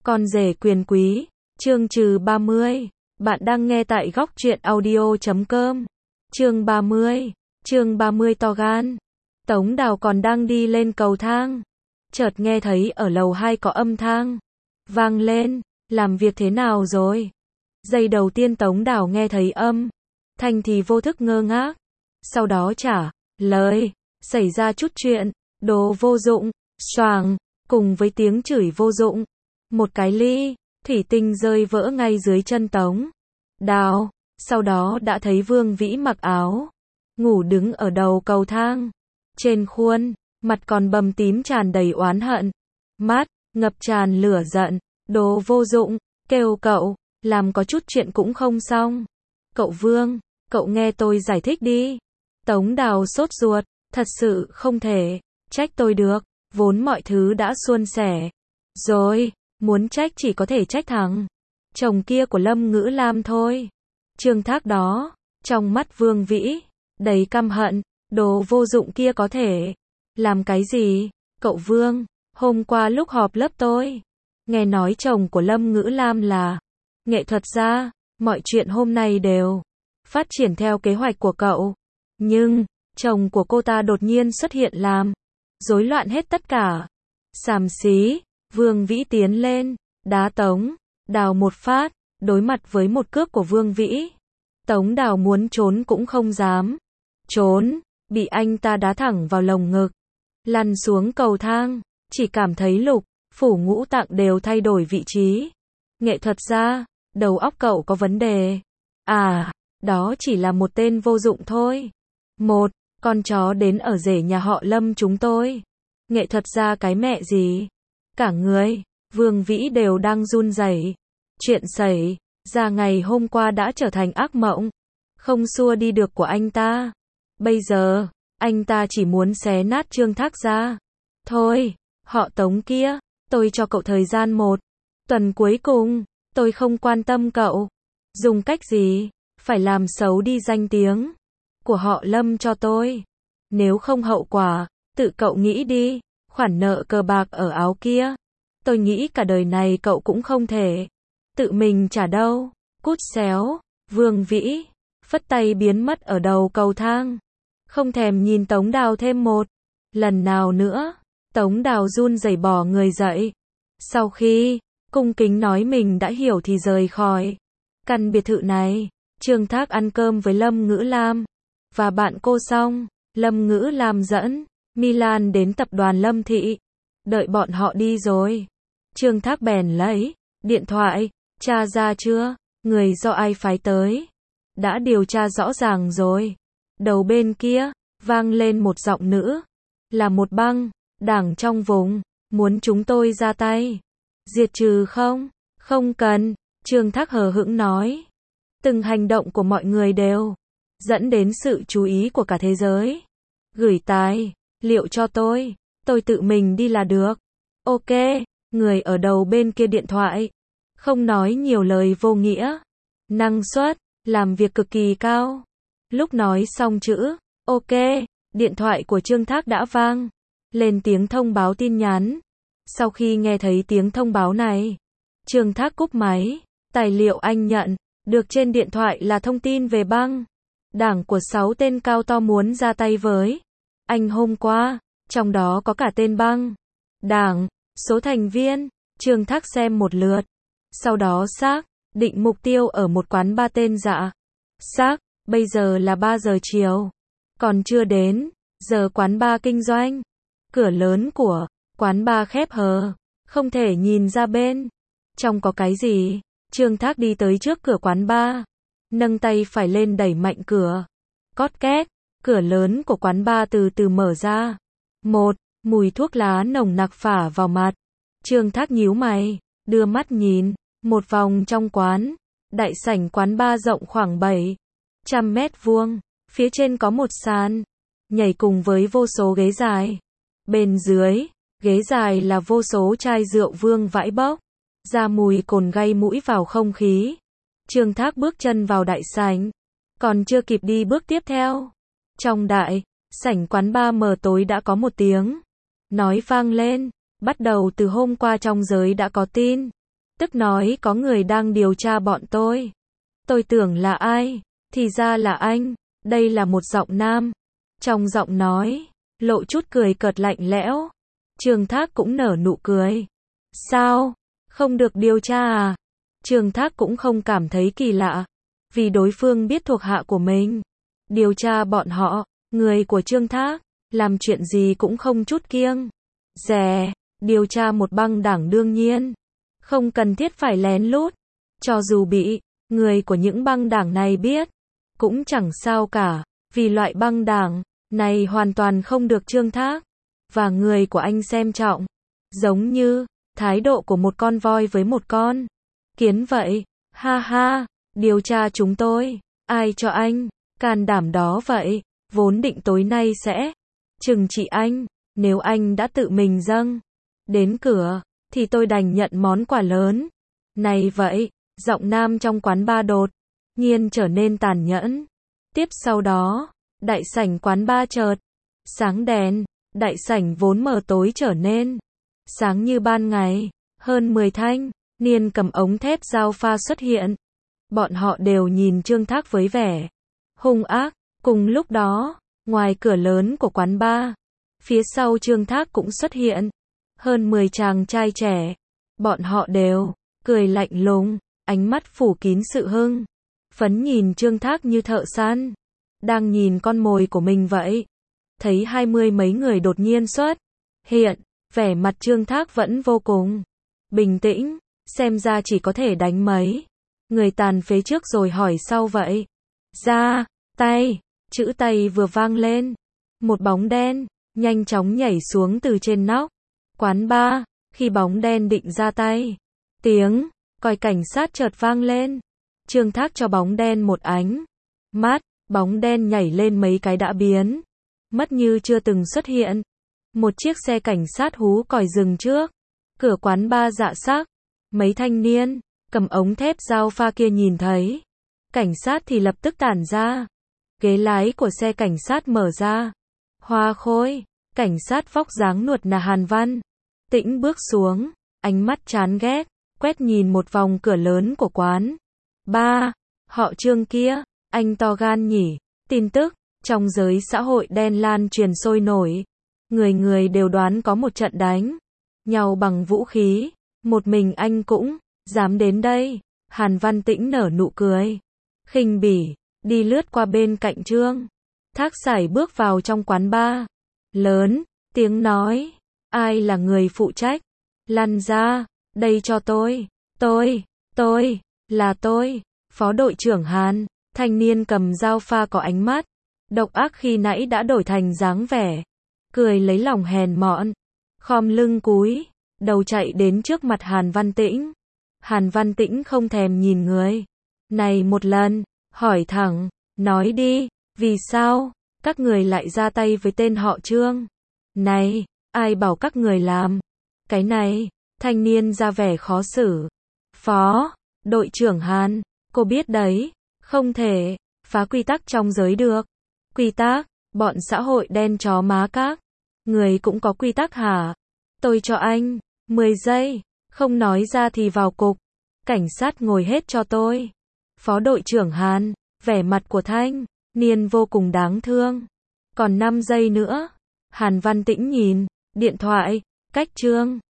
Con rể quyền quý, chương trừ 30. Bạn đang nghe tại góc truyện audio.com. Chương 30. Chương 30 to gan. Tống Đào còn đang đi lên cầu thang. Chợt nghe thấy ở lầu 2 có âm thanh vang lên. Làm việc thế nào rồi? Giây đầu tiên Tống Đào nghe thấy âm thanh thì vô thức ngơ ngác. Sau đó trả lời, xảy ra chút chuyện, đồ vô dụng, choàng, cùng với tiếng chửi vô dụng. Một cái ly thủy tinh rơi vỡ ngay dưới chân Tống Đào. Sau đó đã thấy Vương Vĩ mặc áo ngủ đứng ở đầu cầu thang. Trên khuôn mặt còn bầm tím tràn đầy oán hận, mắt ngập tràn lửa giận. Đồ vô dụng, kêu cậu làm có chút chuyện cũng không xong. Cậu Vương, cậu nghe tôi giải thích đi. Tống Đào sốt ruột, thật sự không thể trách tôi được, vốn mọi thứ đã suôn sẻ rồi, muốn trách chỉ có thể trách thằng chồng kia của Lâm Ngữ Lam thôi. Trương Thác đó, trong mắt Vương Vĩ đầy căm hận. Đồ vô dụng kia có thể làm cái gì? Cậu Vương, hôm qua lúc họp lớp tôi nghe nói chồng của Lâm Ngữ Lam là nghệ thuật gia, mọi chuyện hôm nay đều phát triển theo kế hoạch của cậu. Nhưng chồng của cô ta đột nhiên xuất hiện làm rối loạn hết tất cả. Xàm xí, Vương Vĩ tiến lên đá Tống Đào một phát. Đối mặt với một cước của Vương Vĩ, Tống Đào muốn trốn cũng không dám trốn, bị anh ta đá thẳng vào lồng ngực. Lăn xuống cầu thang, chỉ cảm thấy lục phủ ngũ tạng đều thay đổi vị trí. Nghệ thuật gia, đầu óc cậu có vấn đề à? Đó chỉ là một tên vô dụng thôi. Một con chó đến ở rể nhà họ Lâm chúng tôi. Nghệ thuật gia cái mẹ gì? Cả người Vương Vĩ đều đang run rẩy. Chuyện xảy ra ngày hôm qua đã trở thành ác mộng không xua đi được của anh ta. Bây giờ anh ta chỉ muốn xé nát Trương Thác ra thôi. Họ Tống kia, tôi cho cậu thời gian 1 tuần cuối cùng. Tôi không quan tâm cậu dùng cách gì, phải làm xấu đi danh tiếng của họ Lâm cho tôi. Nếu không hậu quả, tự cậu nghĩ đi. Khoản nợ cờ bạc ở áo kia, tôi nghĩ cả đời này cậu cũng không thể tự mình trả đâu. Cút xéo. Vương Vĩ phất tay biến mất ở đầu cầu thang, không thèm nhìn Tống Đào thêm một lần nào nữa. Tống Đào run rẩy bò người dậy. Sau khi cung kính nói mình đã hiểu thì rời khỏi căn biệt thự này. Trương Thác ăn cơm với Lâm Ngữ Lam và bạn cô xong, Lâm Ngữ Lam dẫn Milan đến tập đoàn Lâm Thị. Đợi bọn họ đi rồi, Trương Thác bèn lấy điện thoại, tra ra chưa? Người do ai phái tới? Đã điều tra rõ ràng rồi. Đầu bên kia vang lên một giọng nữ, là một băng đảng trong vùng, muốn chúng tôi ra tay diệt trừ không? Không cần, Trương Thác hờ hững nói. Từng hành động của mọi người đều dẫn đến sự chú ý của cả thế giới. Gửi tài liệu cho tôi tự mình đi là được. Ok. Người ở đầu bên kia điện thoại không nói nhiều lời vô nghĩa, năng suất làm việc cực kỳ cao. Lúc nói xong chữ ok, điện thoại của Trương Thác đã vang lên tiếng thông báo tin nhắn. Sau khi nghe thấy tiếng thông báo này, Trương Thác cúp máy. Tài liệu anh nhận được trên điện thoại là thông tin về băng đảng của 6 tên cao to muốn ra tay với anh hôm qua, trong đó có cả tên băng đảng. Số thành viên, Trương Thác xem một lượt, sau đó xác định mục tiêu ở một quán bar tên Dạ Xác. Bây giờ là 3 giờ chiều, còn chưa đến giờ quán bar kinh doanh. Cửa lớn của quán bar khép hờ, không thể nhìn ra bên trong có cái gì. Trương Thác đi tới trước cửa quán bar, nâng tay phải lên đẩy mạnh cửa. Cót két, cửa lớn của quán bar từ từ mở ra. Một mùi thuốc lá nồng nặc phả vào mặt. Trương Thác nhíu mày, đưa mắt nhìn một vòng trong quán. Đại sảnh quán bar rộng khoảng 700 mét vuông, phía trên có một sàn nhảy cùng với vô số ghế dài. Bên dưới ghế dài là vô số chai rượu vương vãi bốc ra mùi cồn gây mũi vào không khí. Trương Thác bước chân vào đại sảnh, còn chưa kịp đi bước tiếp theo, trong đại sảnh quán bar mờ tối đã có một tiếng nói vang lên. Bắt đầu từ hôm qua trong giới đã có tin tức nói có người đang điều tra bọn tôi. Tôi tưởng là ai, thì ra là anh. Đây là một giọng nam. Trong giọng nói, lộ chút cười cợt lạnh lẽo. Trương Thác cũng nở nụ cười. Sao? Không được điều tra à? Trương Thác cũng không cảm thấy kỳ lạ, vì đối phương biết thuộc hạ của mình. Điều tra bọn họ, người của Trương Thác, làm chuyện gì cũng không chút kiêng dè. Điều tra một băng đảng đương nhiên không cần thiết phải lén lút. Cho dù bị người của những băng đảng này biết, cũng chẳng sao cả, vì loại băng đảng này hoàn toàn không được Trương Thác và người của anh xem trọng. Giống như thái độ của một con voi với một con kiến vậy. Ha ha, điều tra chúng tôi, ai cho anh can đảm đó vậy? Vốn định tối nay sẽ trừng trị anh, nếu anh đã tự mình dâng đến cửa, thì tôi đành nhận món quà lớn này vậy. Giọng nam trong quán bar đột nhiên trở nên tàn nhẫn. Tiếp sau đó, đại sảnh quán bar chợt sáng đèn, đại sảnh vốn mờ tối trở nên sáng như ban ngày. Hơn 10 thanh niên cầm ống thép dao pha xuất hiện. Bọn họ đều nhìn Trương Thác với vẻ hung ác. Cùng lúc đó, ngoài cửa lớn của quán bar, phía sau Trương Thác cũng xuất hiện hơn 10 chàng trai trẻ. Bọn họ đều cười lạnh lùng, ánh mắt phủ kín sự hưng phấn nhìn Trương Thác như thợ săn đang nhìn con mồi của mình vậy. Thấy 20 mấy người đột nhiên xuất hiện, vẻ mặt Trương Thác vẫn vô cùng bình tĩnh, xem ra chỉ có thể đánh mấy người tàn phế trước rồi hỏi sau vậy. Ra tay, chữ tay vừa vang lên, một bóng đen nhanh chóng nhảy xuống từ trên nóc quán bar. Khi bóng đen định ra tay, tiếng còi cảnh sát chợt vang lên. Trương Thác cho bóng đen một ánh mắt, bóng đen nhảy lên mấy cái đã biến mất như chưa từng xuất hiện. Một chiếc xe cảnh sát hú còi dừng trước cửa quán bar Dạ Sắc. Mấy thanh niên cầm ống thép dao pha kia nhìn thấy cảnh sát thì lập tức tản ra. Ghế lái của xe cảnh sát mở ra. Hoa khôi, cảnh sát vóc dáng nuột nà Hàn Văn Tĩnh bước xuống, ánh mắt chán ghét quét nhìn một vòng cửa lớn của quán bar. Họ Trương kia, anh to gan nhỉ? Tin tức trong giới xã hội đen lan truyền sôi nổi. Người người đều đoán có một trận đánh nhau bằng vũ khí. Một mình anh cũng dám đến đây. Hàn Văn Tĩnh nở nụ cười khinh bỉ, đi lướt qua bên cạnh Trương Thác, sải bước vào trong quán bar. Lớn tiếng nói, ai là người phụ trách? Lăn ra, đây cho tôi. Tôi, là tôi, phó đội trưởng Hàn. Thanh niên cầm dao pha có ánh mắt độc ác khi nãy đã đổi thành dáng vẻ cười lấy lòng hèn mọn, khom lưng cúi đầu chạy đến trước mặt Hàn Văn Tĩnh. Hàn Văn Tĩnh không thèm nhìn người này một lần, hỏi thẳng, nói đi, vì sao các người lại ra tay với tên họ Trương này? Ai bảo các người làm cái này? Thanh niên ra vẻ khó xử. Phó đội trưởng Hàn, cô biết đấy, không thể phá quy tắc trong giới được. Quy tắc? Bọn xã hội đen chó má các người cũng có quy tắc hả? Tôi cho anh 10 giây, không nói ra thì vào cục cảnh sát ngồi hết cho tôi. Phó đội trưởng Hàn, vẻ mặt của thanh niên vô cùng đáng thương. Còn 5 giây nữa. Hàn Văn Tĩnh nhìn điện thoại, cách Trương